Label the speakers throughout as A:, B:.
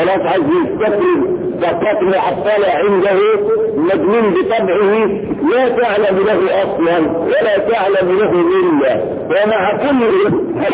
A: خلاص عايز يستفرد فقط محصلة عنده مجنون بطبعه لا تعلم له اصلا ولا تعلم له الا ومع كل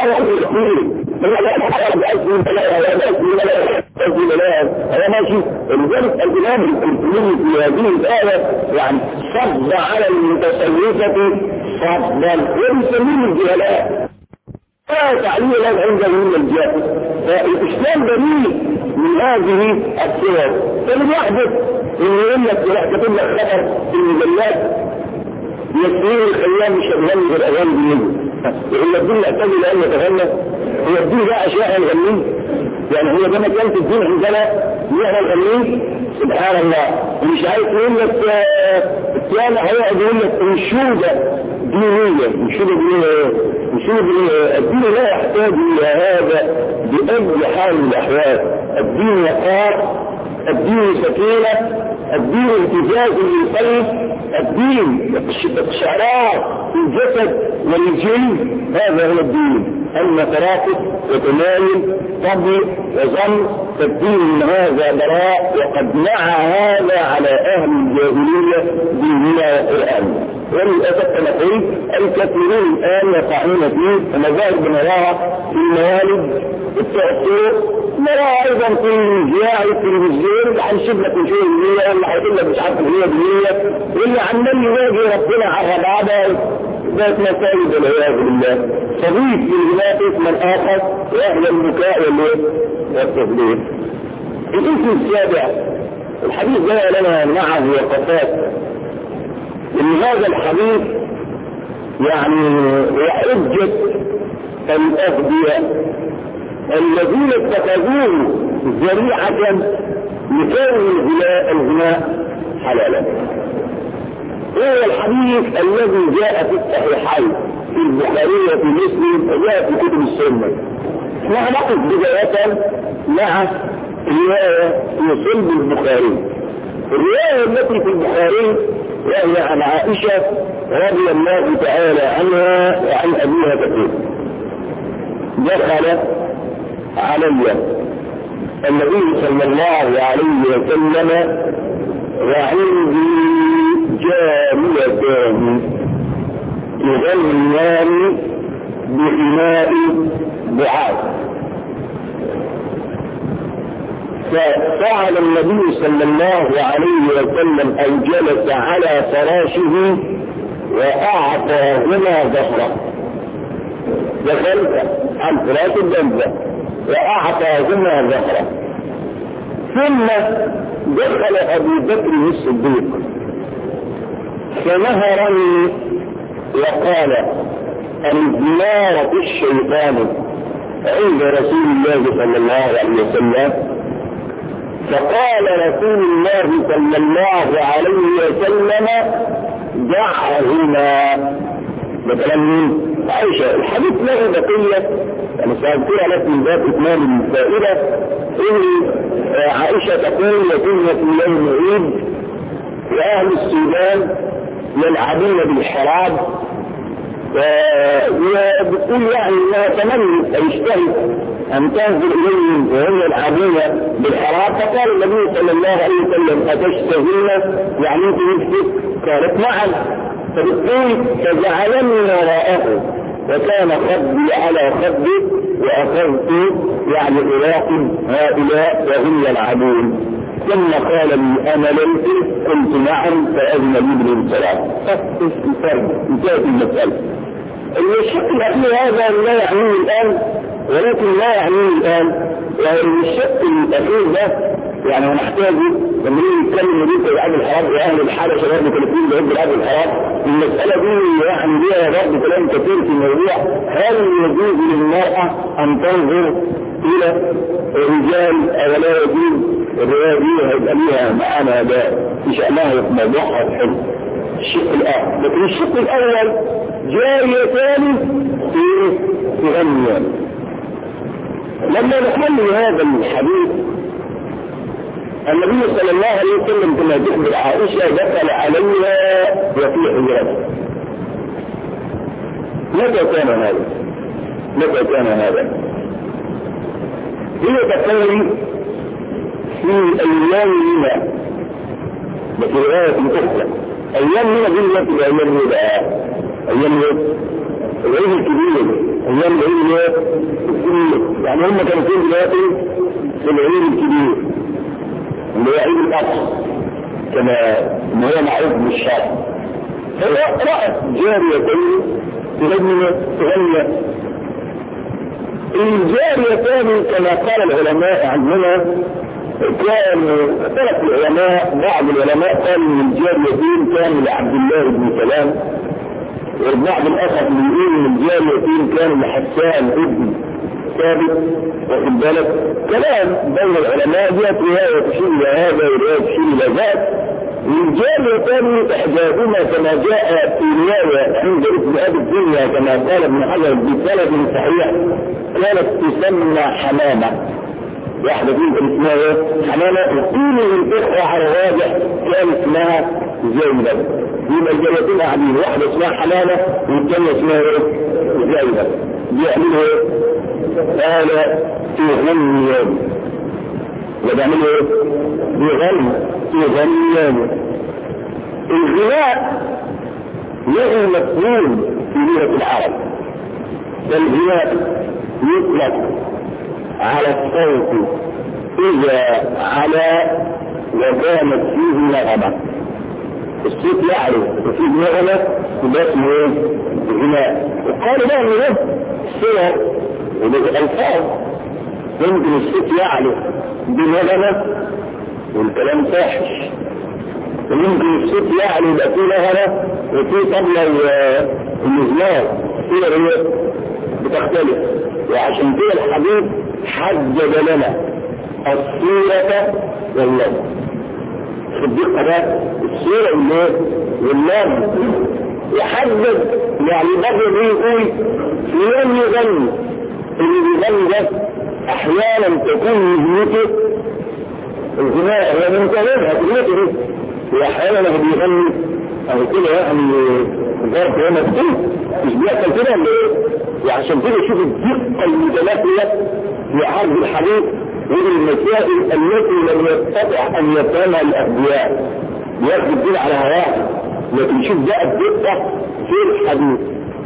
A: هذا ماشي. لذلك الامام القرطبي في هذه الايه يعني صد على المتصوفه صدا ويسميه الجهلاء لا تعليل له عنده من الجهل. فالاسلام دليل من هذه الصور. فاللي يحدث انه يقول لك كتب لك خبر في المجلات يسير الخيام مش هتغني بالاغاني بالنسبه يقول لك دين اعتدي لان يتغنى. هو الدين ده اشياء نغنيه يعني هو ده مكان في الدين عندنا نحن نغنيه سبحان الله. مش عايز يقول لك الثاني هيقعد يقول لك انشوده دينيه انشوده دينيه انشوده الدين لا يحتاج الى هذا باي حال من الاحوال. الدين وقار الدين سكينه الدين امتزاج للقلب الدين الشعراء في الجسد والجلد هذا هو الدين. أما تراقب وتمايل فضل وظن فالدين من هذا براء وقد نعى هذا على أهل الجاهلية ديننا وقرآن. وللأسف كما قلت الكثيرين الآن يقعون فيه ومذاهب بنراها في الموالد التأثير نراها أيضا في الجياع التلفزيون هنشوف لك شيء دينية ولا هيقول لك مش عارف هي دينية واللي عمال يواجه ربنا على بعضها ذات مسائل والعياذ بالله. صديق للمنافق من آخر وأهل البكاء والتفضيل. الاسم السابع الحديث جاء لنا معه وقفات ان هذا الحديث يعني وحجة الأغبياء الذين اتخذوه ذريعة لكون الغناء حلالا. هو الحديث الذي جاء في الصحيحين في البخاري وفي مسلم وجاء في كتب السنة. نحن نقف بداية مع رواية في صلب البخاري. الرواية التي في البخاري وهي عن عائشة رضي الله تعالى عنها وعن أبيها تقول دخل علي النبي صلى الله عليه وسلم وعندي جاريتان يغنيان بغناء بعاث. ففعل النبي صلى الله عليه وسلم أن جلس على فراشه وأعطاهما ظهره. دخلت عن فراش الجنة وأعطاهما ظهره. ثم دخل أبو بكر الصديق فنهرني وقال الزيارة الشيطان عند رسول الله صلى الله عليه وسلم. فقال رسول الله صلى الله عليه وسلم دعهما. مثلا عائشة الحديث له بقية يعني سأذكرها لك من ذات إتمام الفائدة إن عائشة تقول يكون في يوم عيد وأهل السودان يلعبون بالحراب وبتقول يعني انها تمنى تجتهد ان تنظر اليهم وهم يلعبون بالحرام. فقال النبي صلى الله عليه وسلم اتشتهين يعني انت نفسك؟ قالت نعم. فبتقول فجعلني وراءه وكان خدي على خدي واخذت يعني اراقب هؤلاء وهم يلعبون. ثم قال لي انا لم قلت نعم فاذن لي بالانصراف. انتهت المساله. الشق الاخير هذا لا يعنيه الان ولكن لا يعنيه الان يعني الشق الاخير ده يعني نحتاجه لما نتكلم بيه في عبد الحرام واهل الحاله شباب مكلفين بهد عبد الحرام. المساله دي يعني ليها برضه كلام كثير في الموضوع. هل يجوز للمراه ان تنظر الى الرجال او لا يجوز؟ الروايه دي هيبقى ليها معانا ده في شأنها موضوعها حلو. الشق الآخر لكن الشق الأول جاريتان في غنيان. لما نحمل هذا الحديث النبي صلى الله عليه وسلم كما تخبر عائشة دخل عليها وفي حجرتها. متى كان هذا؟ هي تقول في أيام لنا لكن رواية أخرى أيام لنا دي التي أيام لنا بقى أيام العيد الكبير أيام العيد الكبير يعني هم كانوا فين دلوقتي في العيد الكبير اللي هو عيد الأضحى كما هو معروف بالشرع فرأت جاريتين تغني الجاريتان كما قال العلماء عنهما كان اختلف العلماء بعض العلماء قالوا ان الجاريتين كانوا لعبد الله بن سلام والبعض الاخر يقول ان الجاريتين كانوا لحسان ابن ثابت واخد بالك كلام بين العلماء دي روايه تشير الى هذا وروايه تشير الى ذاك الجاريتان احداهما كما جاء في روايه عند ابن ابي الدنيا كما قال ابن حجر بسند صحيح كانت تسمى حمامه واحدة فيهم كان اسمها ايه؟ حمامة وكل الاخوة على الراجح كان اسمها زينب يبقى الجاريتين قاعدين واحدة اسمها حمامة والثانية اسمها ايه؟ زينب بيعملوا ايه؟ قال تغنيان وبيعملوا ايه؟ تغنيان الغناء له مفهوم في لغة العرب الغناء يطلق على الصوت إذا على وكانت فيه نغمة الصوت يعرف وفيه نغمة يبقى اسمه ايه؟ غناء وقالوا بقى ان ده الصور وبالألفاظ يمكن الصوت يعرف بنغمة والكلام فاحش ويمكن الصوت يعلو يبقى فيه نغمة وفيه طبلة والمزمار كده هي بتختلف وعشان كده الحديث حدد لنا الصورة واللفظ الدقة ده الصورة واللفظ يحدد يعني برضه بيقول فلان يغني اللي بيغني ده احيانا تكون مهنته الغناء هي من كلامها كلمته دي واحيانا لما بيغني او كده يعني ظرف هنا كتير مش بيحصل كده ولا ايه؟ وعشان كده شوف الدقة المتماثلة في عرض الحديث ودي المسائل التي لم يستطع ان يفهمها الاغبياء بياخد الدين على هواه لكن شوف بقى الدقة في الحديث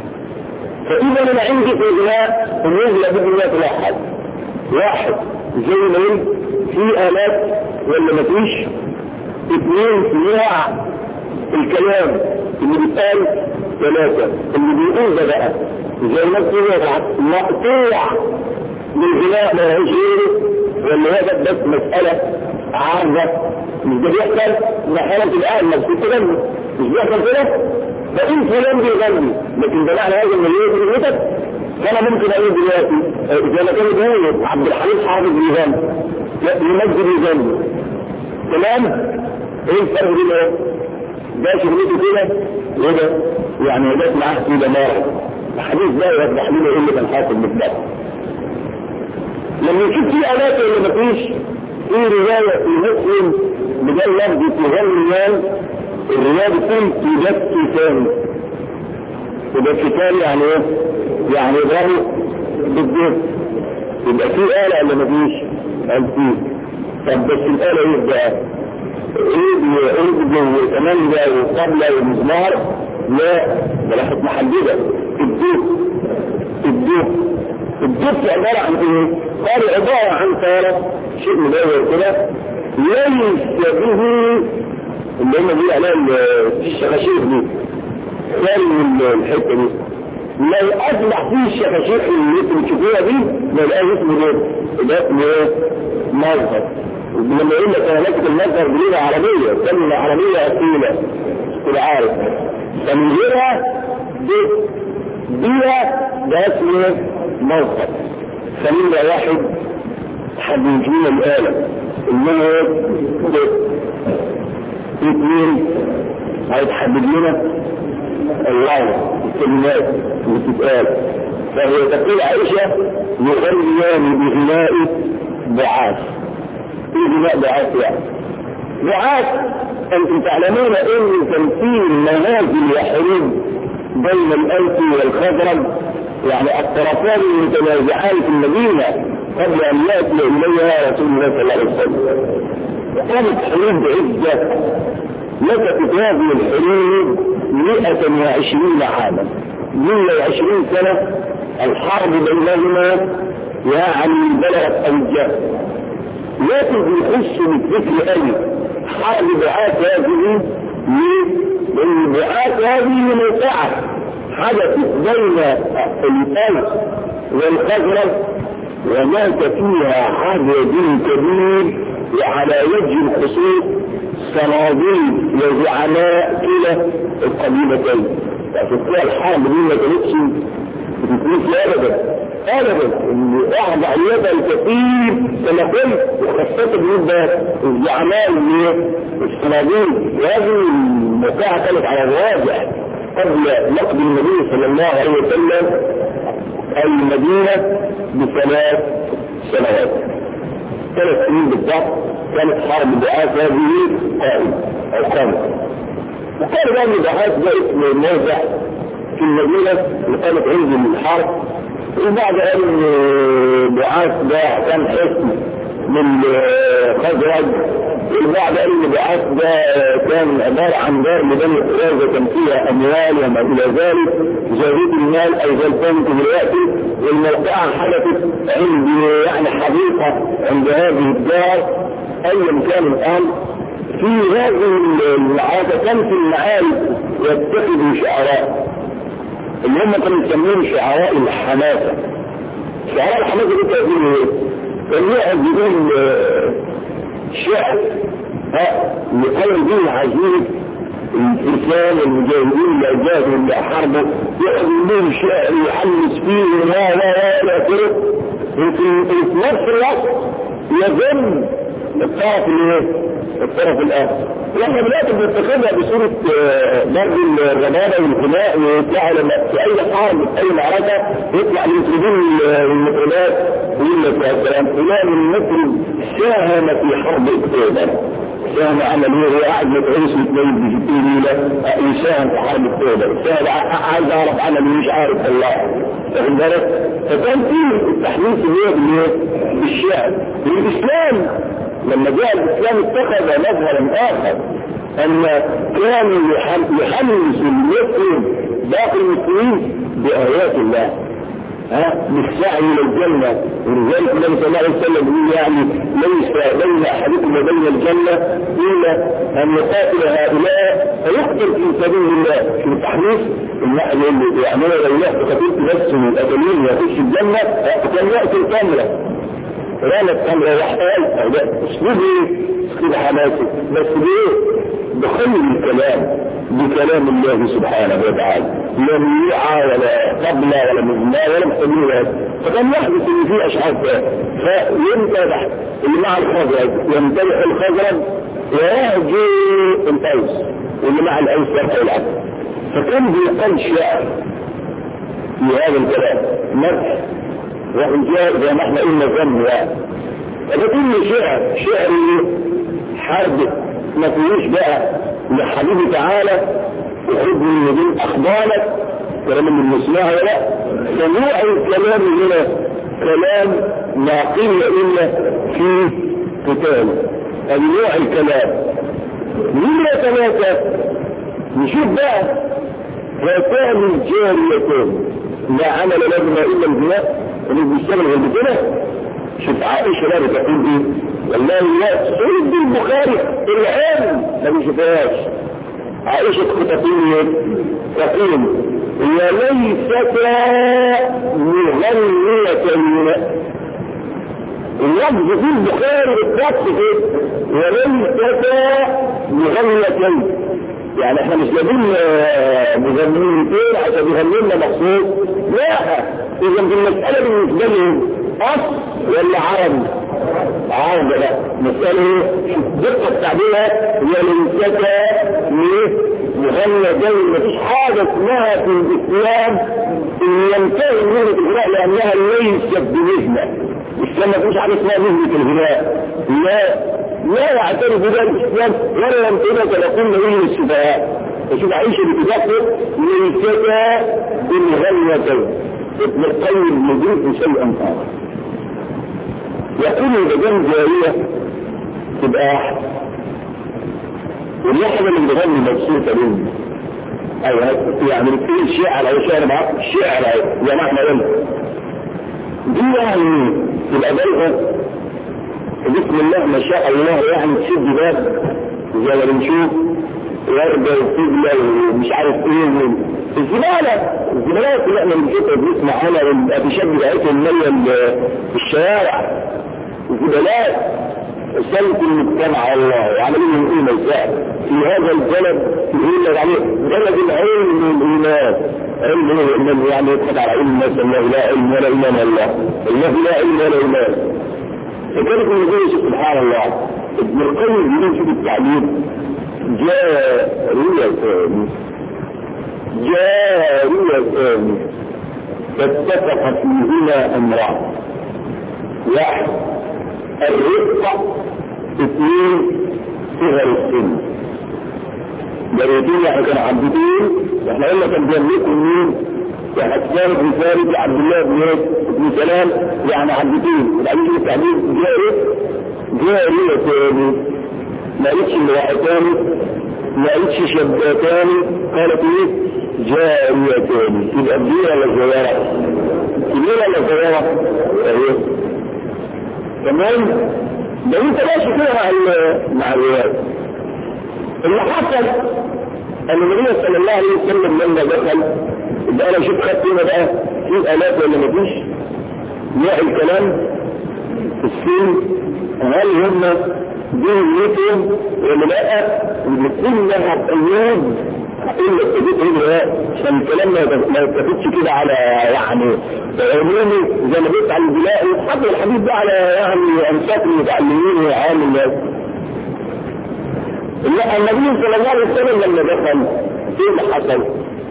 A: فاذا انا عندي في اجراء الناس لابد ان يتلاحظ واحد زي ما قلت في آلات ولا مفيش اثنين صناع الكلام اللي بيتقال ثلاثة اللي بيقول ده بقى زي ما كده مقطوع للغناء ما هيش غيره ولا هذا بس مسألة عارضة مش ده بيحصل محالة الآن ما بتتغني مش بيحصل كده ده انت فلان بيغني لكن ده معنى هذا اللي هي بيغنيتك فانا ممكن اقول دلوقتي زي ما كانوا بيقولوا عبد الحليم حافظ بيغني لا يمجد يغني تمام ايه الفرق بين ايه؟ ده شغلته كده وده يعني جت معاه كده مره الحديث ده يوضح لنا ايه اللي كان حاصل بالضبط لما نشوف في آلات ولا مفيش في رواية في مسلم بدل لفظ تغنيان الرواية بتقول تجسسان تجسسان يعني ايه؟ يعني يضربوا بالجسم يبقى في آلة ولا مفيش؟ قال فيه طب بس الآلة يبقى ايه وكمانجة وقبلة ومزمار لا ده لحظة محددة الدوب عبارة عن ايه؟ قال عبارة عن طارة شيء مدور كده ليس به اللي هم بيقول عليها الشخاشيخ دي خارج من الحتة دي لو اصبح فيه الشخاشيخ اللي انتم بتشوفوها دي ما يبقاش اسمه ايه؟ ده اسمه ايه؟ مظهر لما يقول لك انا ماسك المظهر بلغة عربية كلمة عربية اصيلة كده عارف فمن غيرها بيها ده اسمه مظهر فمن واحد حد يجينا الآلة انه اثنين هيتحدد لنا الله الكلمات اللي بتتقال فهي تقول عائشة يغنيان بغناء بعاث ايه غناء بعاث يعني بعاث انتم تعلمون ان تمثيل منازل يحرم بين الأوس والخزرج يعني الطرفان المتنازعان في المدينة قبل أن يأتي إليها رسول الله صلى الله عليه وسلم. وكانت حروب عدة، لفتت هذه الحروب 120 عاما، 120 سنة الحرب بينهما يعني بلغت أوجه. لكن بيخش بالفكر قوي حرب بعاث هذه. ليه؟ لأن بعاث هذه موقعة حدثت بين الأوس والخزرج، ومات فيها حدث كبير، وعلى وجه الخصوص صناديد وزعماء كلا القبيلتين. ففي الحرب دي ما كانتش بتكون ابدا اللي اعضى عليها الكثير كما قلت، وخاصه بالنسبه الزعماء الصناديد. وهذه الموقعه كانت على الراجح قبل نقد النبي صلى الله عليه وسلم المدينه ب3 سنوات، 3 سنين بالضبط كانت حرب بعاث هذه قائمه. وكان بقى بعاث ده اسم الموضع في المدينه اللي كانت عند الحرب. وبعد ان بعاث ده كان حسن من خزرج، وبعد ان بعاث ده كان عباره عن دار لبني قريظه كان فيها اموال وما الى ذلك، زادت المال اي زلتان دلوقتي. والموقعه حدثت عند يعني حديقه عند هذه الدار. ايا كان الان في هذه المعارك كان في المعارك يتخذوا شعراء اللي هم كانوا يسمون شعراء الحماسه. شعراء الحماسه دي كان واحد يقول شعر يقول به عزيز الانسان المجاهدين اللي اجاهدوا اللي حاربوا، يقول به شعر يحمس فيه لا كده، وفي نفس الوقت يذم الطرف الاخر. واحنا دلوقتي بنتخذها بصوره ضرب الربابه والغناء، ويطلع لما في اي حرب في اي معركه يطلع المسلمين المقولات ويقول لك يا سلام فلان المسلم ساهم في حرب اكتوبر، ساهم عمل ايه؟ هو قاعد متعيش متنيل ب60 ليله يساهم في حرب اكتوبر، ساهم عايز اعرف عمل مش عارف الله، واخد بالك؟ فكان في التحديث اللي بالشعر. والاسلام لما جاء الاسلام اتخذ مظهرا اخر، ان كان يحمس المسلم باقي المسلمين بايات الله بالسعي الى الجنه. ولذلك النبي صلى الله عليه وسلم يقول يعني ليس بين احدكم وبين الجنه الا ان يقاتل هؤلاء فيقتل في سبيل الله. في التحريف يعني لو يحط قتلت نفسه من القتلين ويخش الجنه كان يقتل كامله، رانت كامله واحده. اسلوب اسلوب حماسي، بس بايه؟ بخير الكلام، بكلام الله سبحانه وتعالى، لا ميعة ولا قبلة ولا مجمع ولا مستمينات. فكان يحدث ان في اشعار فيمتدح اللي مع الخزرج يمتدح الخزرج ويهجي الاوس، واللي مع الاوس يرفع العكس. فكان بيقال شعر في هذا الكلام مدح وإنجاز زي ما احنا قلنا ذنب يعني. فكل شعر حرب ما فيهوش بقى لحبيبي تعالى وخذ من يدين اخبارك كلام من المسمعه ولا فنوع الكلام هنا كلام لا قيل الا في قتال. نوع الكلام من ثلاثه نشوف بقى هاتان الجاريتين لا عمل لهما الا البناء اللي بيشتغل غير كده. شوف عائشه بقى بتقول ايه؟ والله لا سيد البخاري الان ما بيشوفهاش. عائشه تقول يا ليتك مغنية. اللفظ في البخاري بالضبط كده يا ليتك مغنية، يعني احنا مش جايبين مغنيتين عشان يغني لنا مخصوص، لا. اذا المساله بالنسبه لهم اصل ولا عربي؟ عربي. لا مساله دقه تعبيرها يا ليتك مغنى جاي. مفيش حاجه اسمها في الاسلام ان ينتهي مهنه الغناء لانها ليست بمهنه. الاسلام ما فيش حاجه اسمها مهنه الغناء، لا يعترف بها الاسلام ولا يمكنك تكون مهنه الشفاء. فشوف عيشه بتذكر ليتك بالغنيتين. ابن القيم يضيف شيئا اخر يقول إذا كان جارية تبقى أحد، والواحدة اللي بتغني مبسوطة منه أو يعني بتقول شعر أو شعر معاك شعر زي ما احنا قلنا دي يعني تبقى بلغة بسم الله ما شاء الله يعني تشد باب زي ما بنشوف وردة وسجلة ومش عارف ايه الزبالات اللي احنا بنشوفها بنسمع عنها والابشاد بتاعتهم مالية الشوارع الزبالات سلك المجتمع الله وعملين ايه مساء في هذا البلد يقول لك عليه بلد العلم والايمان علم يعني يضحك على علم الناس الله لا علم ولا ايمان الله لا علم ولا ايمان. فكانت من ذلك سبحان الله ابن القيم يقول في التعليم جاريتان فاتفق فيهما امران واحد الرفق اثنين صغر السن جاريتين يعني كان عبدين احنا قلنا كان بيملكوا مين وحسان بن ثابت عبد الله بن سلام يعني عبدين وبعدين التعليم جاريتان ما قلتش امرأتان ما قلتش شابتان قالت ايه جاريتان يبقى كبيرة ولا صغيرة كبيرة ولا صغيرة اهي تمام ده انت ماشي كده مع الرواية اللي حصل ان النبي صلى الله عليه وسلم لما دخل يبقى انا شوف خدت هنا بقى في آلات ولا مفيش نوع الكلام السن هل هم دينيتهم ولا لا كلها ايام الا ابتديت هنا عشان الكلام ما يتفتش كده على يعني عمومي زي ما قلت على البلاء حتى الحديث ده على يعني انصاف المتعلمين وعام الناس. لا النبي صلى الله عليه وسلم لما دخل ايه اللي حصل؟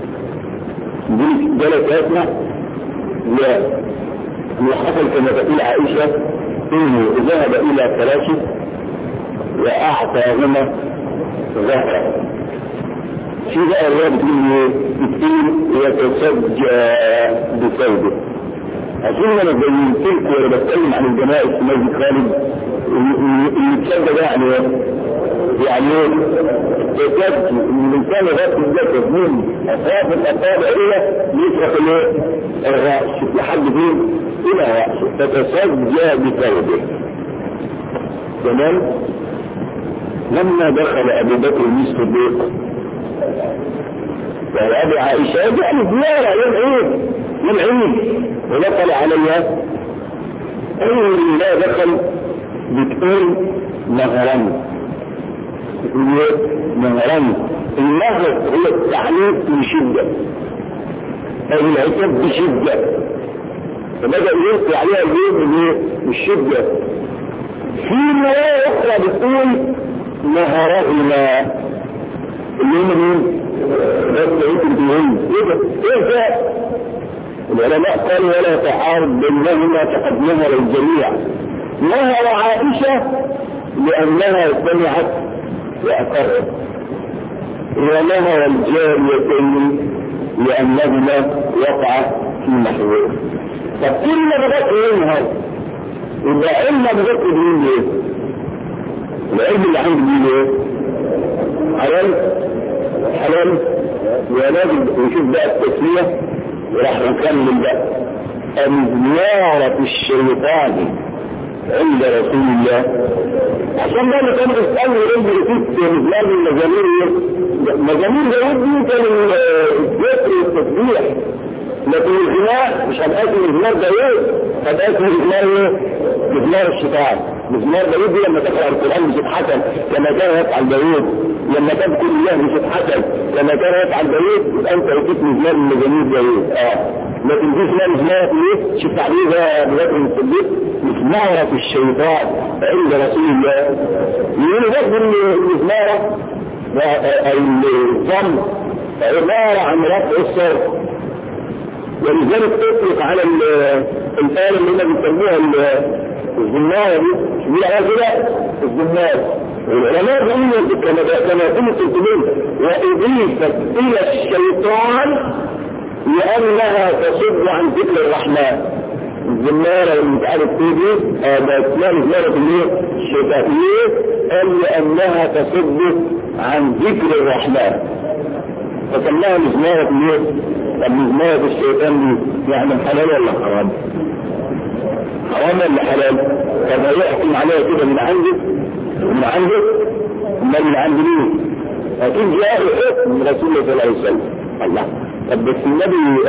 A: جلساتنا لا اللي حصل كما تقول عائشة انه ذهب الى فراشه واعطاهما ظهره في بقى الرياض بتقول يتسجى بثوبه اظن انا بينت لكم وانا بتكلم عن الجماعه في مسجد خالد اللي يتسجى ده يعني يتسجى الانسان يغطي الجسد من اطراف الاصابع الى يترك الراس لحد فين الى راسه تتسجى بثوبه. تمام. لما دخل ابو بكر الصديق وابي عائشه يعني زياره يوم عيد ودخل عليها اول ما دخل بتقول نهران النهر هو التعليق بشده او العتاب بشده فبدا يلقي عليها الليل بالشده. في روايه اخرى بتقول نهرهما اللي هم مين؟ بس يمكن تقول ايه ده؟ العلماء قالوا ولا تعارض بينهما فقد نهر الجميع. نهر عائشه لانها سمعت واقرت ونهر الجاريتين لانهما وقع في محوه. طب كل ما بدات ينهر يبقى علم بذكر دين ايه؟ العلم اللي عندي دين ايه؟ حلال ولازم نشوف بقى التسمية وراح نكمل بقى مزمارة الشيطان عند رسول الله عشان ده اللي كان بيسألني يقول لي مزمار مزامير داود دي كان الذكر والتسبيح لكن الغناء مش هنقاسم مزمار داود هنقاسم مزمار الشيطان. مزمار داود دي لما تقرأ القرآن بصوت حسن كما كان يفعل داود لما تذكر الله بصوت حسن كما كان يفعل داود يبقى انت لقيت مزمار من مزامير داود لكن دي اسمها مزمار ايه؟ شوف تعبيرها ابو بكر الصديق مزمارة الشيطان عند رسول الله. يقولوا برضه ان المزمارة الضم عبارة عن رفع الصوت ولذلك تطلق على الآلة اللي هم بيسموها الزمارة دي بيقول عليها كده الزمارة. والعلماء بيقولوا كما قلت الكلمة وأضيفت إلى الشيطان لأنها تصد عن ذكر الرحمن الزمارة اللي مش عارف تيجي ده اسمها زمارة الشتائية، قال لأنها تصد عن ذكر الرحمن فسماها مزمارة مزمارة الشيطان دي. يعني حلال ولا حرام؟ حرام ولا حلال؟ طب يحكم عليها كده من عنده ما من عنده ليه؟ لكن جاء حكم من رسول الله صلى الله عليه وسلم. الله، طب بس النبي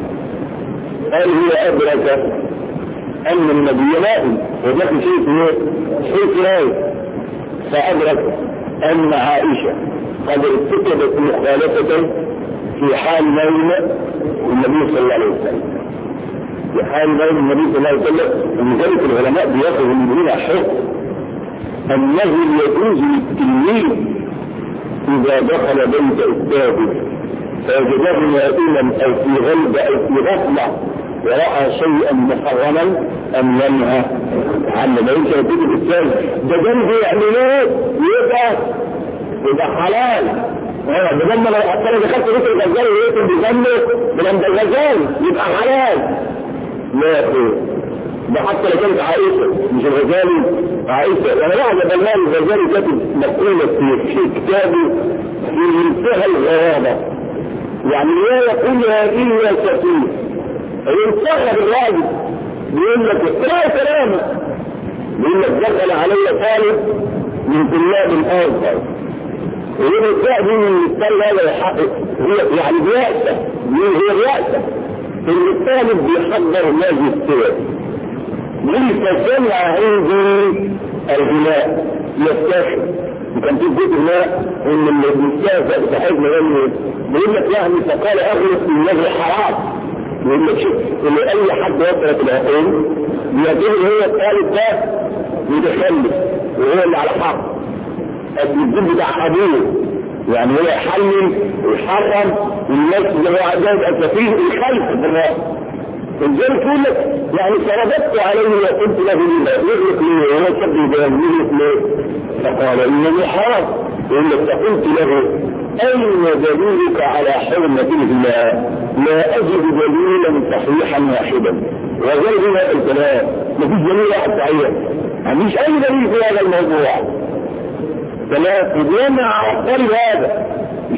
A: قال هو أدرك أن النبي نائم وذاك شيء راي، فأدرك أن عائشة قد ارتكبت مخالفة في حال نوم النبي صلى الله عليه وسلم. في حال نوم النبي صلى الله عليه وسلم، ولذلك العلماء بيأخذوا من هنا حكم أنه يجوز للتلميذ إذا دخل بيت أستاذه فوجده نائما أو في غلبة أو في غفلة ورأى شيئا محرما أن ينهى عنه. ما يمكن أن تجد الأستاذ ده جنبه يعملوه يبقى حلال. بدل ما لو حتى لو دخلت بيت الغزال ويقتل بجنبه من عند الغزال يبقى حلال. لا يا أخي، ده حتى لو كانت عائشة مش الغزالي، عائشة. وانا بعد بالله الغزالي كاتب مقولة في كتابه في منتهى الغرابة، يعني لا يقولها إلا سفيه وينتهى بالراجل بيقول لك اقرأ كلامه، بيقول لك دخل علي طالب من طلاب الآخر ويقول الداء دي من الطالب هذا يحقق هي يعني بيأسة، هي بيأسة ان الطالب بيحضر ماجستير ليس سمع عندي الغناء يستشعر. وكان في بيت هناك ان الاستاذ صاحبنا بيقول لك يعني فقال اغلق بالله حرام. يقول لك شوف ان اي حد يترك العقول بيعتبر هو الطالب ده متخلف وهو اللي على حق الدين بتاع ابوه، يعني هو يحلل ويحرم والناس اللي هو عندها التفيه الخلف بالراس. الجن يقول لك يعني فرددت عليه وقلت له يغلق لي وهو شبه يغلق لي فقال انني حرام. يقول لك فقلت له اين دليلك على حرمة الله؟ لا اجد دليلا صحيحا واحدا. وغير هذا الكلام مفيش دليل واحد صحيح، مفيش اي دليل في هذا الموضوع. ثلاث بدون عقل هذا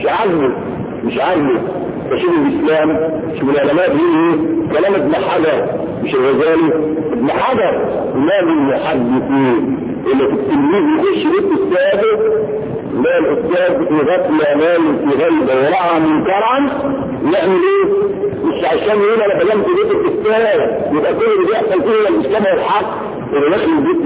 A: مش عاجبه فشوف الاسلام شوف العلماء دي كلام ابن حجر مش الغزالي. ابن حجر امام المحدثين اللي في التلميذ يخش بيت استاذه لا الاستاذ في غفله امام في غيبه ورعى منكرا يعمل ايه؟ مش عشان يقول انا بلمت بيت الاستاذ يبقى كل اللي بيحصل فيه الاسلام والحق يبقى داخل بيت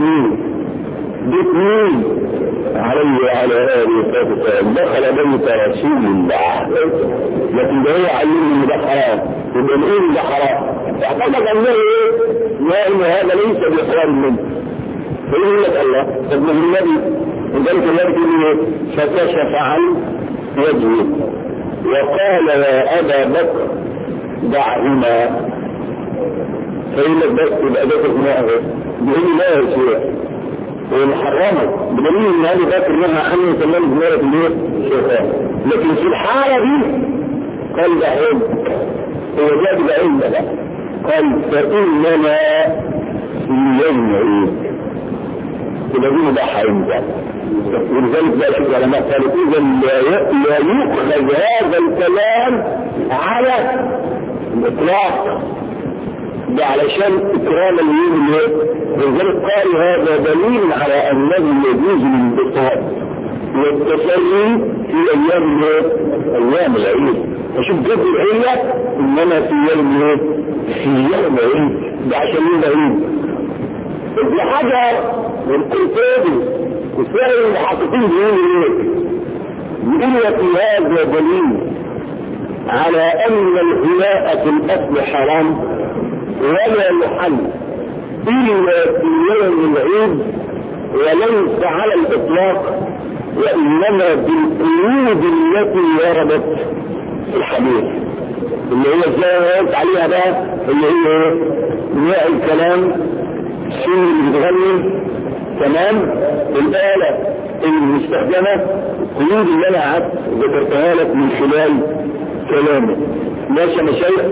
A: مين؟ عليه وعلى آله وصحبه دخل بيت رسول الله، لكن ده هو علمني ان ده حرام يبقى نقول ده حرام. اعتقد انه ايه؟ وان هذا ليس بحرام منه. فيقول لك الله طب ما النبي وذلك النبي يقول فكشف عن وجهه وقال يا ابا بكر دعهما. فيقول لك بس يبقى ده تسمعه بيقول لا يا شيخ ومحرمه بدليل ان هذه فاكر منها انه كمان زمارة الشيطان. لكن في الحالة دي قال ده عيب، هو جاب ده عيب بقى. قال فإننا في يوم عيد تلاقيه ده حيب ده. ولذلك بقى شوف علماء قالوا اذا لا يؤخذ هذا الكلام على الاطلاق ده علشان اكرام اليوم ولذلك قال هذا دليل على انه يجوز الانبساط والتسلي في ايام العيد. فشوف جد العيد انما في يوم العيد ده عشان يوم العيد. ابن حجر والقرطبي وسائر المحققين بيقولوا في هذا دليل على ان الغناء في الاصل حرام ولا يحل إلا في يوم العيد وليس على الإطلاق وإنما بالقيود التي وردت في الحديث اللي هي زي عليها بقى اللي هي نوع الكلام السن المتغني تمام الآلة المستخدمة القيود اللي أنا ذكرتها لك من خلال كلامي. ماشي يا مشايخ؟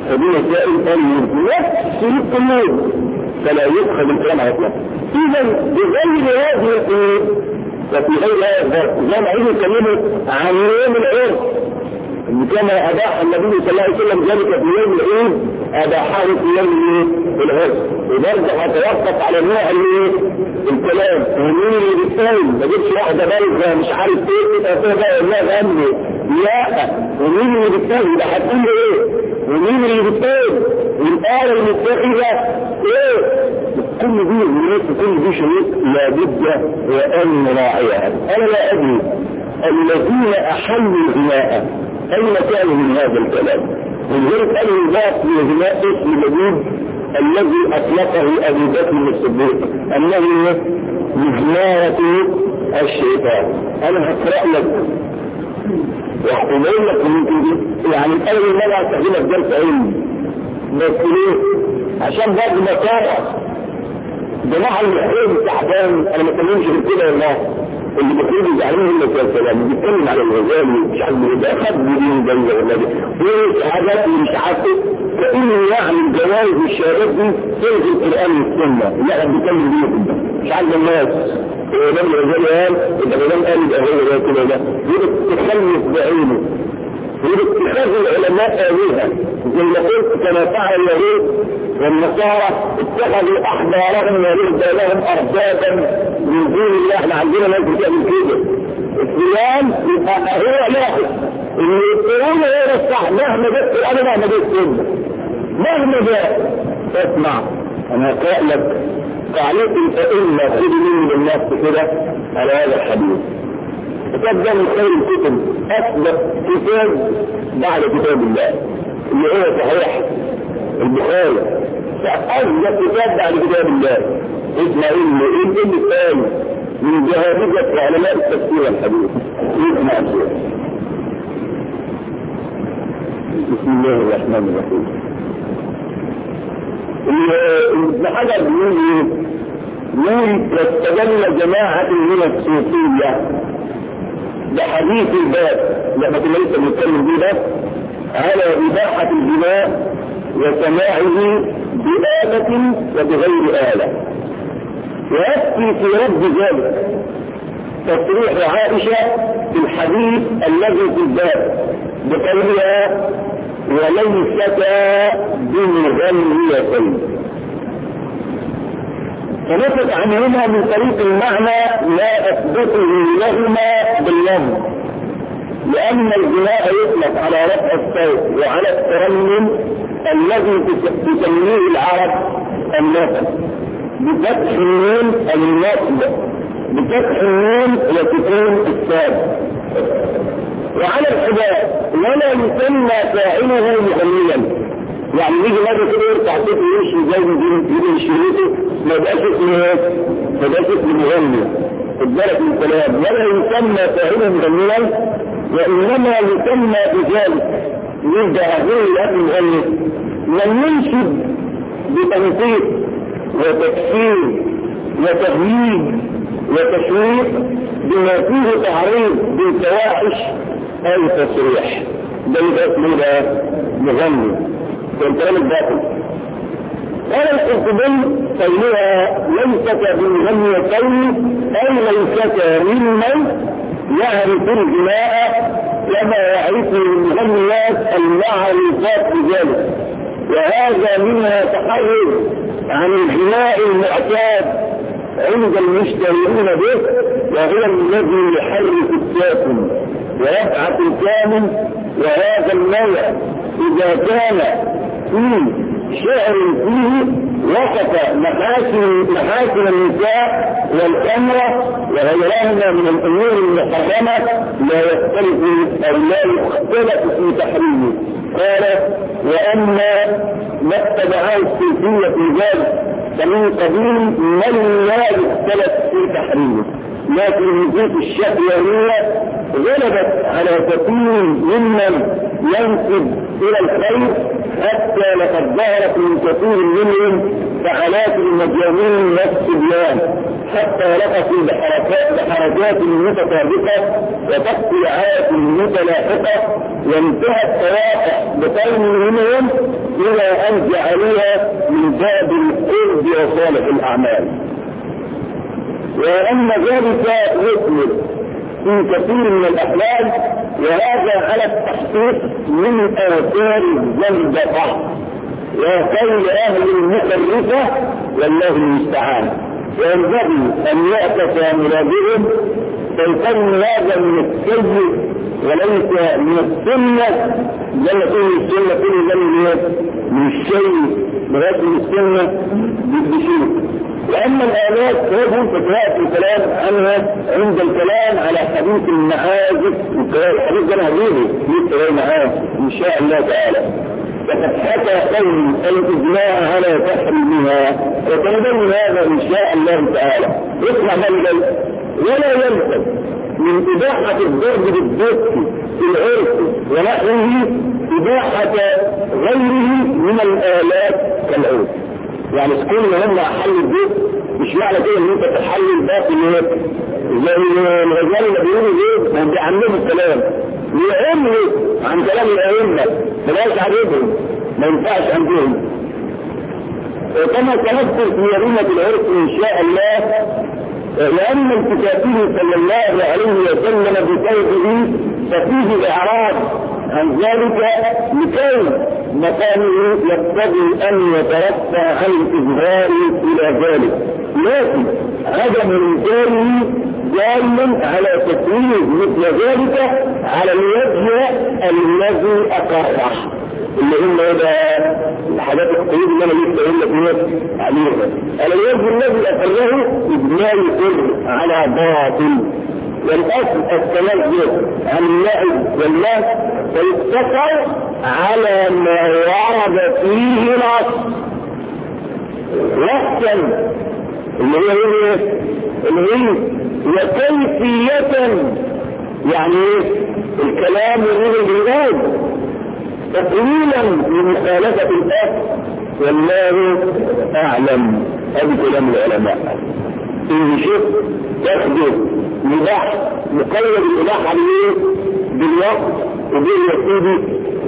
A: فدي مسائل نفس القيود فلا يؤخذ الكلام على اطلاق. اذا بغير هذه القيود وفي غير هذا الظرف زي ما عايزين يتكلموا عن يوم العرس كما اباح النبي صلى الله عليه وسلم ذلك في يوم العيد اباحه في يوم العرس. وبرضه هتوقف على نوع الكلام ومين اللي بيتكلم ما جبتش واحده بالغه مش عارف ايه كده ولا غني لا ومين اللي بيتكلم ده هتقول ايه ومين اللي بيتكلم والآلة المتخذة ايه كل دي شروط لابد وان نراعيها. انا لا ادري الذين احلوا الغناء اين كانوا من هذا الكلام ولذلك قالوا الغاء في الغناء اسم الجديد الذي اطلقه ابو بكر الصديق انه مزمارة الشيطان. انا هقرأ لك وأقول لك يعني أول مرة أستخدمها في درس علمي بس ليه؟ عشان برضه مسارة جماعة المحرم التعبان أنا ما اتكلمش في كده والله اللي بيقولوا يزعلون هم الكلام بيتكلم على الغزالي مش عارف ده أخذ بدين جاية ولا ده في حاجات مش عارفه كأنه يعني الجوائز والشهادات دي تلغي القرآن والسنة اللي احنا بنتكلم بيه مش عارف الناس الإمام الغزالي قال الإمام قال يبقى هو ده كده ده يبقى تخلص بعينه يبقى اتخاذ العلماء آلهة زي ما قلت كما فعل اليهود والنصارى اتخذوا أحبارهم ورهبانهم أربابا من دون الله. احنا عندنا ناس بتعمل كده الإسلام يبقى هو لاحظ إن يقولون هو الصح مهما جبت الأمر مهما جبت السنة مهما جاء اسمع أنا هقرأ لك تعليق فإن خذ مني بالنص كده على هذا الحديث. كتاب ده من خير الكتب أثبت كتاب بعد كتاب الله اللي هو صحيح البخاري أثبت كتاب بعد كتاب الله اسمع إيه اللي الثاني من جهابزة وعلماء التفسير والحديث اسمع الشيء. بسم الله الرحمن الرحيم. ابن حجر بيقول واستدل جماعة من الصوفية بحديث الباب لما كنا لسه بنتكلم بيه ده على إباحة الجماع وسماعه بآلة وبغير آلة. ويكفي في رد ذلك تصريح عائشة في الحديث الذي في الباب بقولها وليستا بمغنيتين فنفت عنهما من طريق المعنى لا أثبته لهما باللفظ لأن الغناء يطلق على رفع الصوت وعلى الترنم الذي تسميه العرب النصب بفتح النون النصب بفتح النون وسكون الساد وعلى الحذاء ولا يسمى فاعله مغنيا. يعني يجي مرة كده يرفع صوته ويمشي زي يجي شريطه ما يبقاش اسمه مغني الدرجة الكلام ولا يسمى فاعله مغنيا وإنما يسمى بذلك يبدأ هذول الأهل مغني من ينشد بتنطيق وتكفير وتهييج وتشويق بما فيه تعريض بالفواحش أو تصريح ده يبقى اسمه ده مغني والكلام الباطل. قال القرطبي قولها ليست بمغنيتين أي ليست ممن يعرف الغناء كما يعرف المغنيات المعروفات بذلك وهذا منها تحرز عن الغناء المعتاد عند المشترين به وهو الذي يحرك الساكن ويبعث الكامل. وهذا النوع إذا كان فيه شعر فيه وصف محاسن النساء والأمرة وغيرهما من الأمور المحرمة لا يختلف أو لا يختلف في تحريمه. قال وأما ما اتبعه الصوفية في ذلك فمن قبيل من لا يختلف في تحريمه لكن نزول الشهوانية غلبت على كثير ممن ينسب إلى الخير، حتى لقد ظهرت من كثير منهم فعلات المجانين والصبيان، حتى لقت بحركات متطابقة وتقطيعات متلاحقة، وانتهت تواقع بقوم منهم إلى أن جعلوها من باب القرب وصالح الأعمال. وأن ذلك يثمر في كثير من الأحوال، وهذا على التحقيق من آثار الزندقة وقول أهل المخرفة والله المستعان. وينبغي أن يعتقى مرادهم فيكون هذا من السيء وليس من السنة. لما تقول السنة كل ذلك من الشيء لغاية السنة بالشيء. وأما الآلات فهو تتلاقى الكلام عنها عند الكلام على حديث المعازف، والحديث ده أنا هجيبه لسه معاه إن شاء الله تعالى. فقد حكى قوم الإجماع على تحريمها، وتنبغي هذا إن شاء الله تعالى. اسمع بل ولا يلزم من إباحة الضرب بالدق في العرف ونحوه إباحة غيره من الآلات كالعود. يعني كل ما هم حل الدق مش معنى كده ان انت تحل الباقي زي الرجال اللي بيقولوا ايه هم بيعملوا الكلام بيعملوا عن كلام الائمه بلاش عليهم ما ينفعش عندهم. وكما سنذكر في يريمة العرف ان شاء الله، لأن التفاته صلى الله عليه وسلم بكيفه ففيه إعراض عن ذلك لكي مكانه يقتضي أن يترفع عن الإظهار إلى ذلك، لكن عدم إنكاره دال على تسويق مثل ذلك على الوجه الذي أقره، اللي هم الحاجات القيود اللي انا لسه اقول لك عليها. على الوجه الذي اقره لا يقر على باطل، والاصل التنزه عن الله والله فيقتصر على ما ورد فيه نص وقتا اللي هي وكيفية، يعني الكلام غير الجهاد تقليلا لمخالفة الأصل والله أعلم. هذا كلام العلماء. إن شفت تاخده مباح مقيد الإباحة عليه بالوقت وبالوسيلة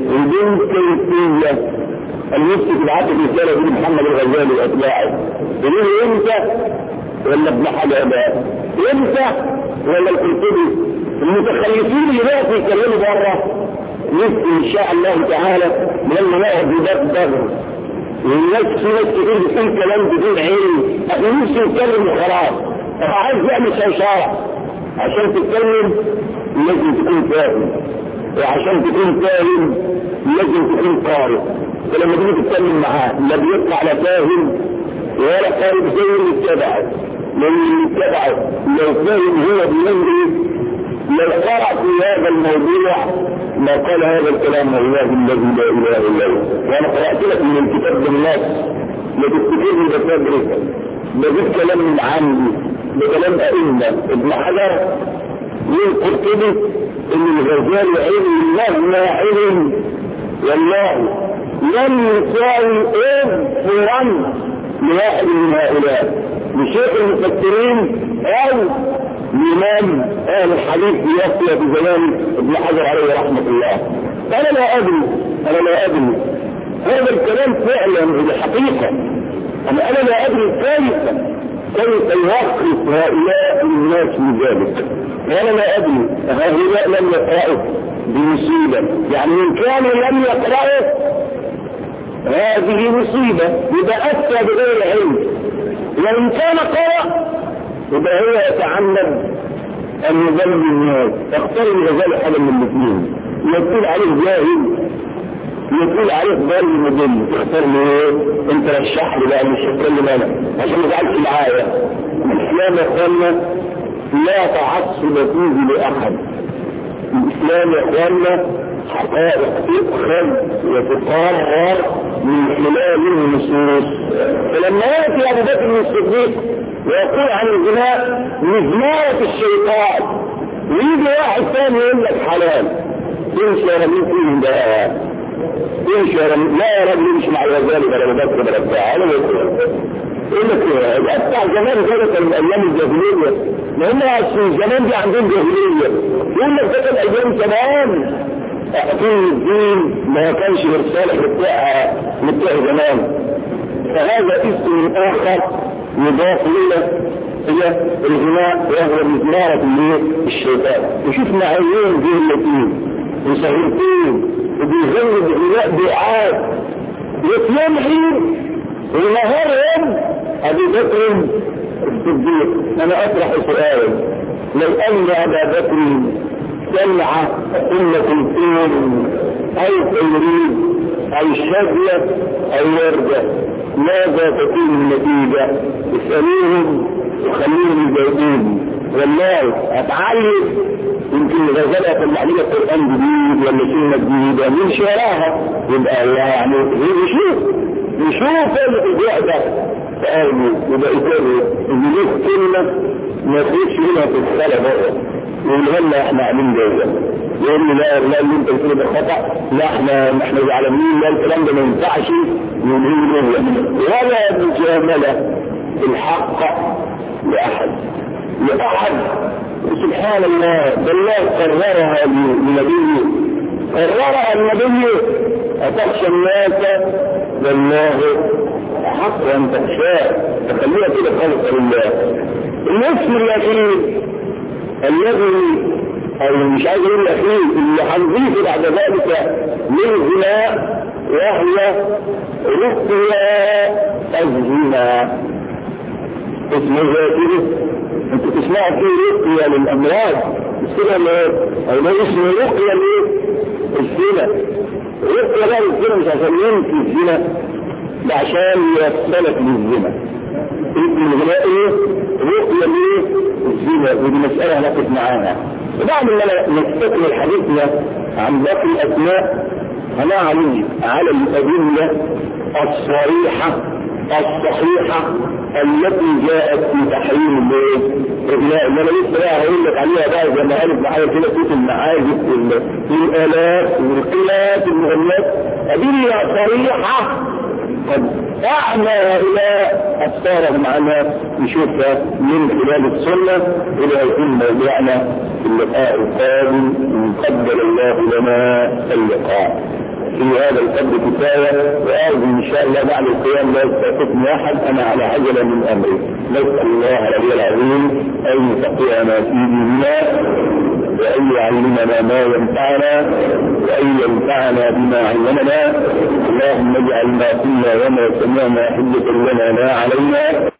A: وبالكيفية. المسك العقل الرسالة دي محمد الغزالي وأتباعه يقول إمتى ولا ابن حجابات، إمتى ولا القرطبي، المتخلفين اللي بقوا يتكلموا بره نفسي ان شاء الله تعالى لما نقعد بدغ والناس في ناس كتير بتقول كلام بدون علم، احنا نفسي نتكلم وخلاص. طب عايز يعمل شوشره عشان تتكلم لازم تكون فاهم، وعشان تكون فاهم لازم تكون قارئ. فلما تيجي تتكلم معاه لا بيطلع لا فاهم ولا قارئ زي اللي اتبعه، لان اللي اتبعه لو فاهم هو بيمري لو قرأ في هذا الموضوع ما قال هذا الكلام والله الذي لا اله الا هو. وانا قرأت لك من الكتاب بالنص، لا تفتكرني بتدرس بجيب كلام من عندي بكلام ائمه ابن حجر والقرطبي ان الغزالي علم مهما علم والله لم يساوي فرن لواحد من هؤلاء لشيخ المفسرين او الإمام أهل الحديث بيأتي في زمان ابن حجر عليه رحمة الله. أنا لا أدري هذا الكلام فعلا بالحقيقة، أنا لا أدري كيف يوقف هؤلاء الناس من ذلك، وأنا لا أدري هؤلاء لم يقرأوا بمصيبة، يعني إن كانوا لم يقرأوا هذه مصيبة يبقى أتى بغير علم، وإن كان قرأ يبقى هو يتعمد ان يضل الناس. اختار الغزالي حاجه من الاثنين، يقول عليه جاهل يقول عليه ضال مضل. تختار له انت رشح لي بقى مش هتكلم انا عشان ما تزعلش معايا. الاسلام يا اخوانا لا تعصب فيه لاحد. الاسلام يا اخوانا حقائق تؤخذ وتقرر من خلال النصوص. فلما ياتي ابو بكر الصديق ويقول عن الزنا مزمارة الشيطان، ويجي واحد ثاني يقول لك حلال، تمشي رمين فيهم بقى يمشي لا يا راجل يمشي مع الغزالي ولا بكر ولا بتاع انا يقول لك بتاع زمان كده من ايام الجاهليه، ما هم زمان دي عندهم جاهليه، يقول لك ده كان ايام زمان احكام الدين ما كانش مرسال بتاع زمان. فهذا اسم اخر يضاف الى الغناء وهو مزمارة الشيطان. وشفنا عيون جهلتين وسهلتين وبيغنوا بغناء دعاء يوم حين ونهارهم ابي بكر الصديق. انا اطرح سؤال، لو ان ابا بكر سمع ام كلثوم او تمريد او شجره او ورده ماذا تكون النتيجه؟ اسالوهم وخليهم يجاوبوني. والله اتعلم يمكن الغزاله يطلع لنا قران جديد ولا سنه جديده من شراها، يبقى الله يعني نشوف اللي في الجوع ده فقالوا يبقى يقرر ان له كلمه ما تخش منها في الصلاه بقى يقول لنا احنا عاملين جوه، يقول لي لا اللي انت بتقوله ده خطا، لا احنا زعلانين، لا الكلام ده ما ينفعش، يقول له ولا مجامله الحق لاحد سبحان الله. بالله قررها لنبيه، قررها النبي أتخشى الناس والله حق أن تخشاه، تخليها كده خالص لله. الاسم الأخير الذي أو مش عايز أقول الأخير اللي هنضيفه بعد ذلك للغناء وهي رقية الزنا. اسمه زي كده انتوا تسمعوا فيه رقية للأمراض السنة او ده اسمه رقية الزنا. رقية بقى الزنا مش عشان ينفي الزنا، ده عشان يوصلك للزنا. اسم الغناء ايه؟ رقية الزنا، ودي مسألة هنقف معاها. وبعد ما نستكمل حديثنا عن باقي الأسماء هنعلم على الأدلة الصريحة الصحيحة التي جاءت في تحريم الغناء. اللي انا لسه بقى هقول لك عليها بقى زي ما قالت معايا كده في المعازف والآلات والقلات المغنيات، أدلة صريحة قد أعمى هؤلاء أبصارهم عنها نشوفها من خلال السنة. إلى يكون موضوعنا في اللقاء القادم قدر الله لنا اللقاء. في هذا القدر كفاية، وأرجو إن شاء الله بعد القيام لا يستفقني أحد، أنا على عجلة من أمري. نسأل الله العلي العظيم أن يفقهنا في ديننا وأن يعلمنا ما ينفعنا وأن ينفعنا بما علمنا. اللهم اجعل ما كنا وما سمعنا حجة لنا لا علينا.